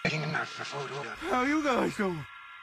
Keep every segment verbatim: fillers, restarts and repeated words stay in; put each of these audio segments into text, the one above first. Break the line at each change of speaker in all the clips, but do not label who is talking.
How you guys doing?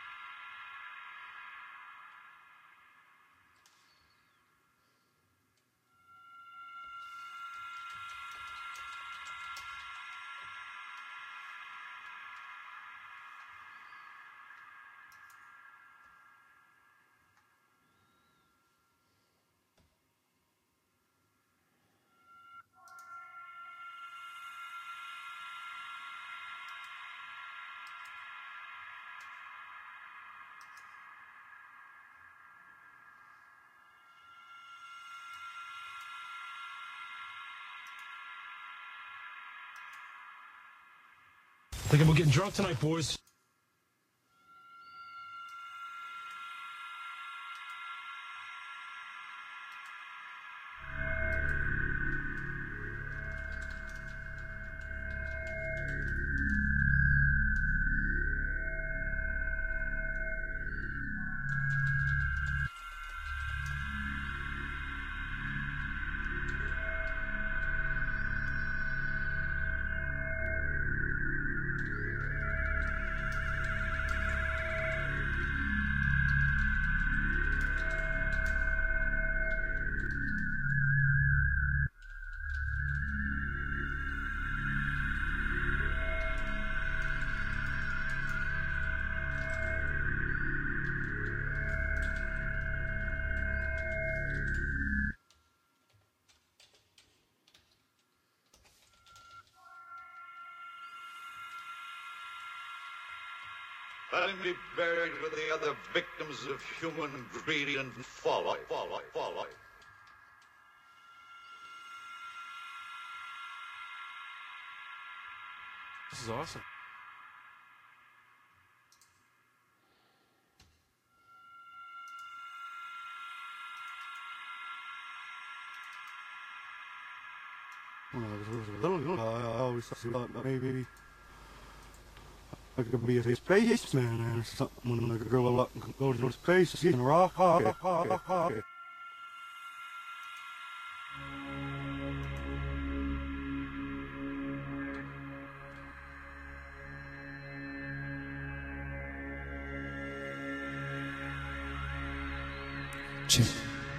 Thinking we're getting drunk tonight, boys.
Let him be buried with the other victims of human greed and folly. folly, folly.
This is awesome.
When I was a little, I always thought maybe I could be a spaceman or something when I could grow up and go to space and see a rock.
Chip.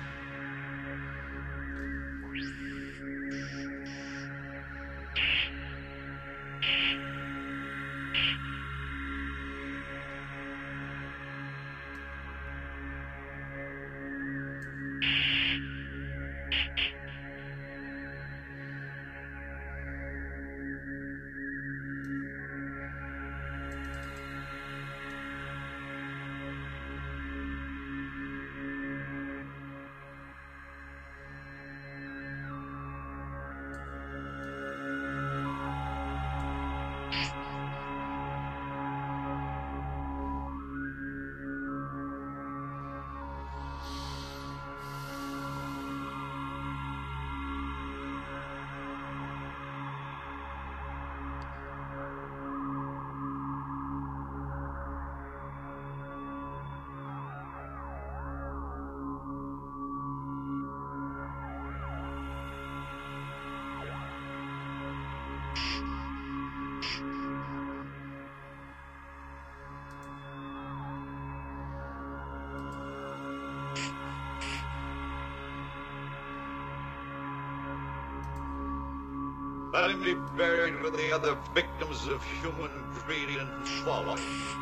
Let him be buried with the other victims of human greed and folly.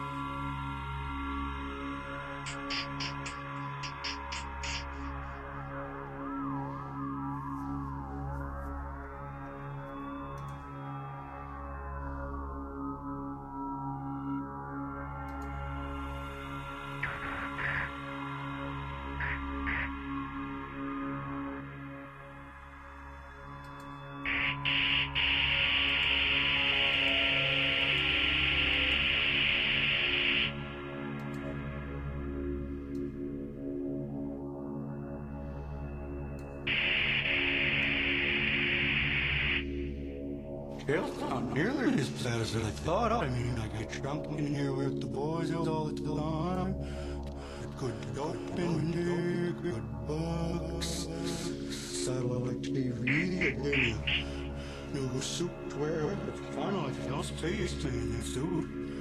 It's not nearly as bad as I thought. I mean, I get drunk in here with the boys all the time. Good dope in there, good books, satellite T V, new suit to wear. Finally, you know, space man, dude.